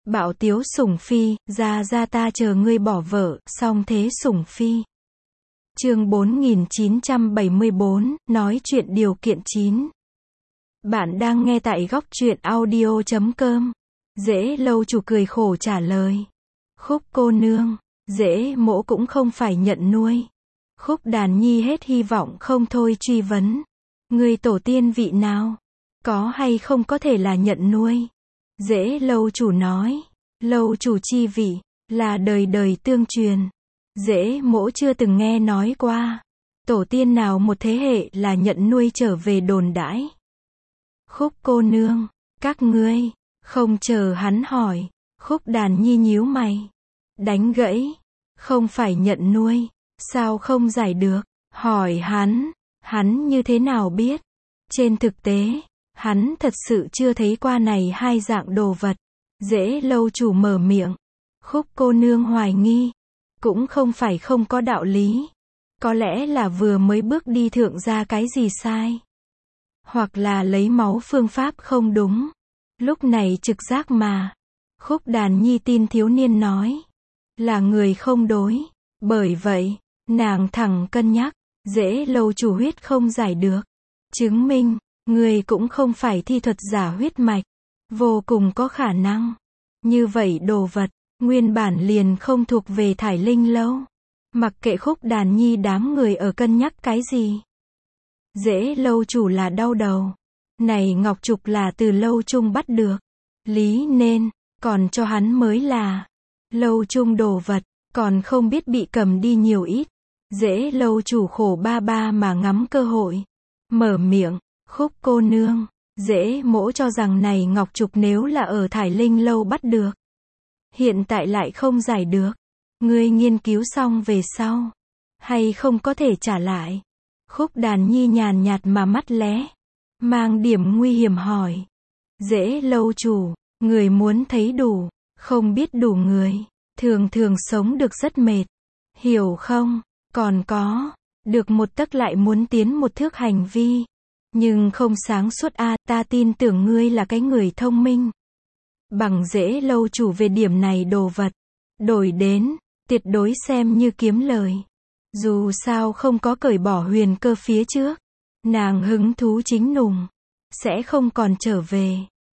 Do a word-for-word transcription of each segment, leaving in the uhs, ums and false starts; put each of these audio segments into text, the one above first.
Bạo tiếu sủng phi, ra ra ta chờ ngươi bỏ vợ, song thế sủng phi. Chương bốn nghìn chín trăm bảy mươi bốn, nói chuyện điều kiện chín. Bạn đang nghe tại góc truyện audio chấm com. Dễ lâu chủ cười khổ trả lời. Khúc cô nương, dễ mỗ cũng không phải nhận nuôi. Khúc Đàn Nhi hết hy vọng không thôi truy vấn. Người tổ tiên vị nào? Có hay không có thể là nhận nuôi? Dễ lâu chủ nói. Lâu chủ chi vị, là đời đời tương truyền. Dễ mỗ chưa từng nghe nói qua. Tổ tiên nào một thế hệ là nhận nuôi trở về đồn đãi. Khúc cô nương, các ngươi, không chờ hắn hỏi. Khúc Đàn Nhi nhíu mày. Đánh gãy. Không phải nhận nuôi. Sao không giải được? Hỏi hắn. Hắn như thế nào biết? Trên thực tế, hắn thật sự chưa thấy qua này hai dạng đồ vật. Dễ lâu chủ mở miệng. Khúc cô nương hoài nghi. Cũng không phải không có đạo lý. Có lẽ là vừa mới bước đi thượng ra cái gì sai. Hoặc là lấy máu phương pháp không đúng. Lúc này trực giác mà. Khúc Đàn Nhi tin thiếu niên nói. Là người không đối. Bởi vậy, nàng thẳng cân nhắc. Dễ lâu chủ huyết không giải được. Chứng minh, người cũng không phải thi thuật giả huyết mạch. Vô cùng có khả năng. Như vậy đồ vật, nguyên bản liền không thuộc về Thải Linh lâu. Mặc kệ Khúc Đàn Nhi đám người ở cân nhắc cái gì. Dễ lâu chủ là đau đầu. Này ngọc trục là từ lâu trung bắt được. Lý nên, còn cho hắn mới là. Lâu trung đồ vật, còn không biết bị cầm đi nhiều ít. Dễ lâu chủ khổ ba ba mà ngắm cơ hội. Mở miệng, Khúc cô nương. Dễ mỗ cho rằng này ngọc trục nếu là ở Thải Linh lâu bắt được. Hiện tại lại không giải được. Ngươi nghiên cứu xong về sau. Hay không có thể trả lại. Khúc Đàn Nhi nhàn nhạt mà mắt lé. Mang điểm nguy hiểm hỏi. Dễ lâu chủ. Người muốn thấy đủ. Không biết đủ người. Thường thường sống được rất mệt. Hiểu không? Còn có. Được một tấc lại muốn tiến một thước hành vi. Nhưng không sáng suốt a, à, ta tin tưởng ngươi là cái người thông minh. Bằng dễ lâu chủ về điểm này đồ vật. Đổi đến, tuyệt đối xem như kiếm lời. Dù sao không có cởi bỏ huyền cơ phía trước. Nàng hứng thú chính nùng. Sẽ không còn trở về.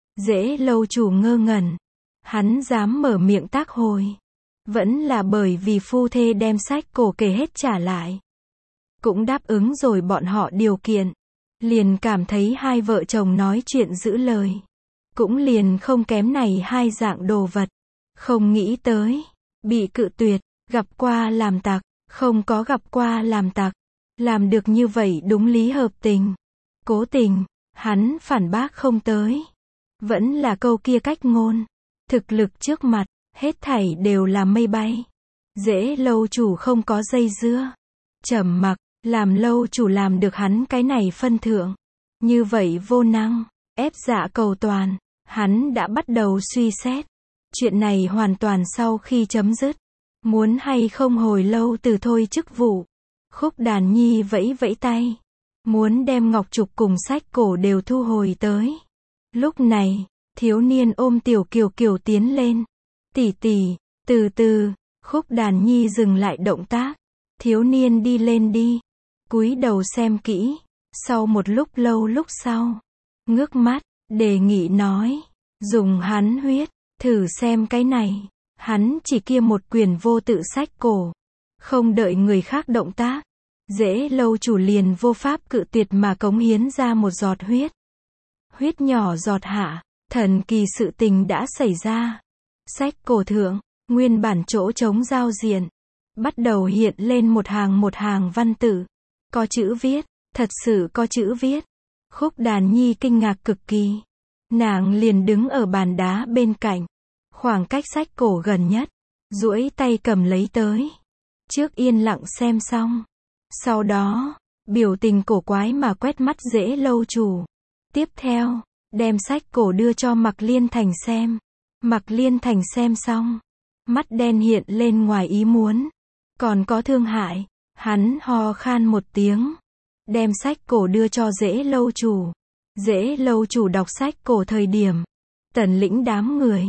Dễ lâu chủ ngơ ngẩn. Hắn dám mở miệng tác hồi. Vẫn là bởi vì phu thê đem sách cổ kể hết trả lại. Cũng đáp ứng rồi bọn họ điều kiện. Liền cảm thấy hai vợ chồng nói chuyện giữ lời. Cũng liền không kém này hai dạng đồ vật. Không nghĩ tới. Bị cự tuyệt. Gặp qua làm tặc. Không có gặp qua làm tặc. Làm được như vậy đúng lý hợp tình. Cố tình. Hắn phản bác không tới. Vẫn là câu kia cách ngôn. Thực lực trước mặt. Hết thảy đều là mây bay. Dễ lâu chủ không có dây dưa. Trầm mặc. Làm lâu chủ làm được hắn cái này phân thượng. Như vậy vô năng. Ép dạ cầu toàn. Hắn đã bắt đầu suy xét. Chuyện này hoàn toàn sau khi chấm dứt. Muốn hay không hồi lâu từ thôi chức vụ. Khúc Đàn Nhi vẫy vẫy tay. Muốn đem ngọc trục cùng sách cổ đều thu hồi tới. Lúc này, thiếu niên ôm tiểu kiều kiều tiến lên. Tỷ tỷ, từ từ. Khúc Đàn Nhi dừng lại động tác. Thiếu niên đi lên đi. Cúi đầu xem kỹ. Sau một lúc lâu lúc sau. Ngước mắt, đề nghị nói. Dùng hắn huyết. Thử xem cái này. Hắn chỉ kia một quyển vô tự sách cổ. Không đợi người khác động tác. Dễ lâu chủ liền vô pháp cự tuyệt mà cống hiến ra một giọt huyết. Huyết nhỏ giọt hạ. Thần kỳ sự tình đã xảy ra. Sách cổ thượng. Nguyên bản chỗ trống giao diện. Bắt đầu hiện lên một hàng một hàng văn tự. Có chữ viết. Thật sự có chữ viết. Khúc Đàn Nhi kinh ngạc cực kỳ. Nàng liền đứng ở bàn đá bên cạnh. Khoảng cách sách cổ gần nhất. Duỗi tay cầm lấy tới. Trước yên lặng xem xong. Sau đó, biểu tình cổ quái mà quét mắt dễ lâu chủ. Tiếp theo, đem sách cổ đưa cho Mạc Liên Thành xem. Mạc Liên Thành xem xong. Mắt đen hiện lên ngoài ý muốn. Còn có thương hại. Hắn ho khan một tiếng. Đem sách cổ đưa cho dễ lâu chủ. Dễ lâu chủ đọc sách cổ thời điểm. Tần lĩnh đám người.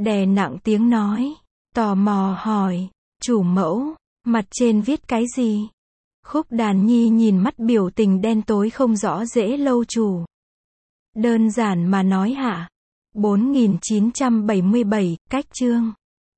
đè nặng tiếng nói. Tò mò hỏi, chủ mẫu, mặt trên viết cái gì? Khúc Đàn Nhi nhìn mắt biểu tình đen tối không rõ dễ lâu chủ. Đơn giản mà nói hạ. bốn nghìn chín trăm bảy mươi bảy, cách chương.